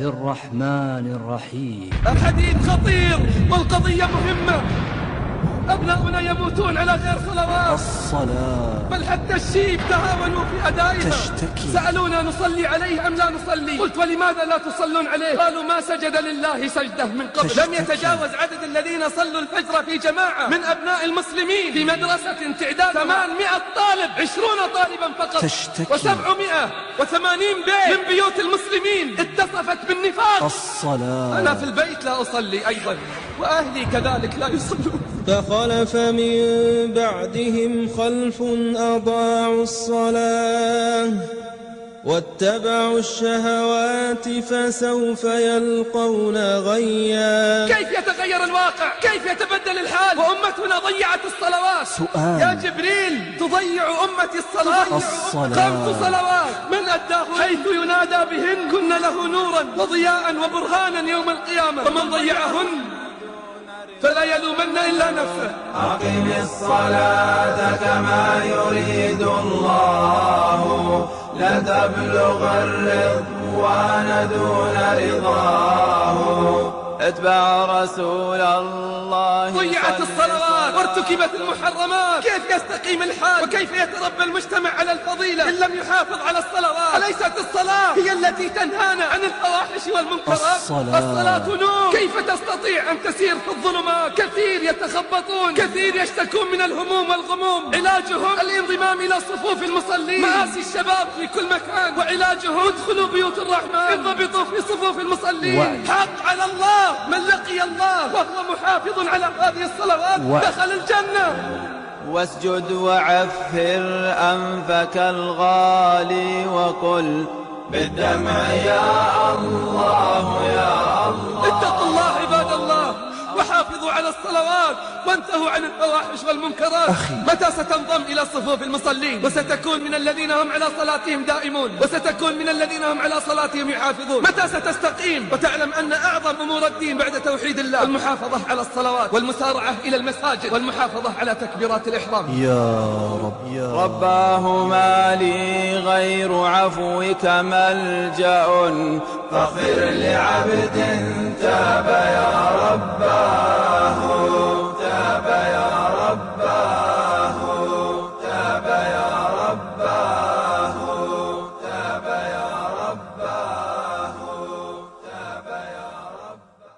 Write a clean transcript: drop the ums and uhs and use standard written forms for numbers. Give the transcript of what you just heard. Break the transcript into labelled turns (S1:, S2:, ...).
S1: الرحمن الرحيم.
S2: الحديث خطير والقضية مهمة. أبناؤنا يموتون على غير صلوات.
S1: الصلاة
S2: بل حتى الشيب تهاونوا في أدائها.
S1: تشتكي.
S2: سألونا نصلي عليه أم لا نصلي؟ قلت ولماذا لا تصلون عليه؟ قالوا ما سجد لله سجدة من قبل. لم يتجاوز عدد الذين صلوا الفجر في جماعة من أبناء المسلمين في مدرسة تعداد 800 طالب، 20 طالبا فقط.
S1: تشتكي.
S2: و780 بيت من بيوت المسلمين اتصفت بالنفاق.
S1: الصلاة.
S2: أنا في البيت لا أصلي أيضا، وأهلي كذلك لا يصلون.
S3: فخلف من بعدهم خلف أضاعوا الصلاة واتبعوا الشهوات فسوف يلقون غيا.
S2: كيف يتغير الواقع؟ كيف يتبدل الحال وأمتنا ضيعت الصلوات؟
S1: سؤال.
S2: يا جبريل تضيع أمتي الصلاة. 5 صلوات من أداه حيث ينادى بهن كن له نورا وضياء وبرهانا يوم القيامة، ومن ضيعهن فلا يلومن إلا نفسه.
S4: أقم الصلاة كما يريد الله لتبلغ الرضوان دون رضاه. اتبع رسول الله.
S2: ضيعت الصلوات وارتكبت المحرمات، كيف يستقيم الحال وكيف يتربى المجتمع على الفضيلة إن لم يحافظ على الصلوات؟ أليست الصلاة هي التي تنهانا عن الفواحش والمنكرات؟ الصلاة نور. كيف تستطيع أن تسير في الظلمات؟ كثير يتخبطون، كثير يشتكون من الهموم والغموم. علاجهم الانضمام إلى صفوف المصلين. مآسي الشباب في كل مكان، وعلاجهم ادخلوا بيوت الرحمن، انضبطوا في صفوف المصلين. حق على الله من لقي الله وهو محافظ على هذه الصلوات دخل الجنة.
S4: واسجد وعفر أنفك الغالي وقل بالدمع يا الله يا الله.
S2: اتقوا الله عباد الله وحافظوا على الصلوات وانتهوا عن الفواحش والمنكرات. متى ستنضم إلى صفوف المصلين وستكون من الذين هم على صلاتهم دائمون وستكون من الذين هم على صلاتهم يحافظون؟ متى ستستقيم وتعلم أن أعظم أمور الدين بعد توحيد الله المحافظة على الصلوات والمسارعة إلى المساجد والمحافظة على تكبيرات الإحرام؟
S1: يا رب يا
S4: رباه ما لي غير عفوك ملجأ فاغفر لعبد تاب يا رباه.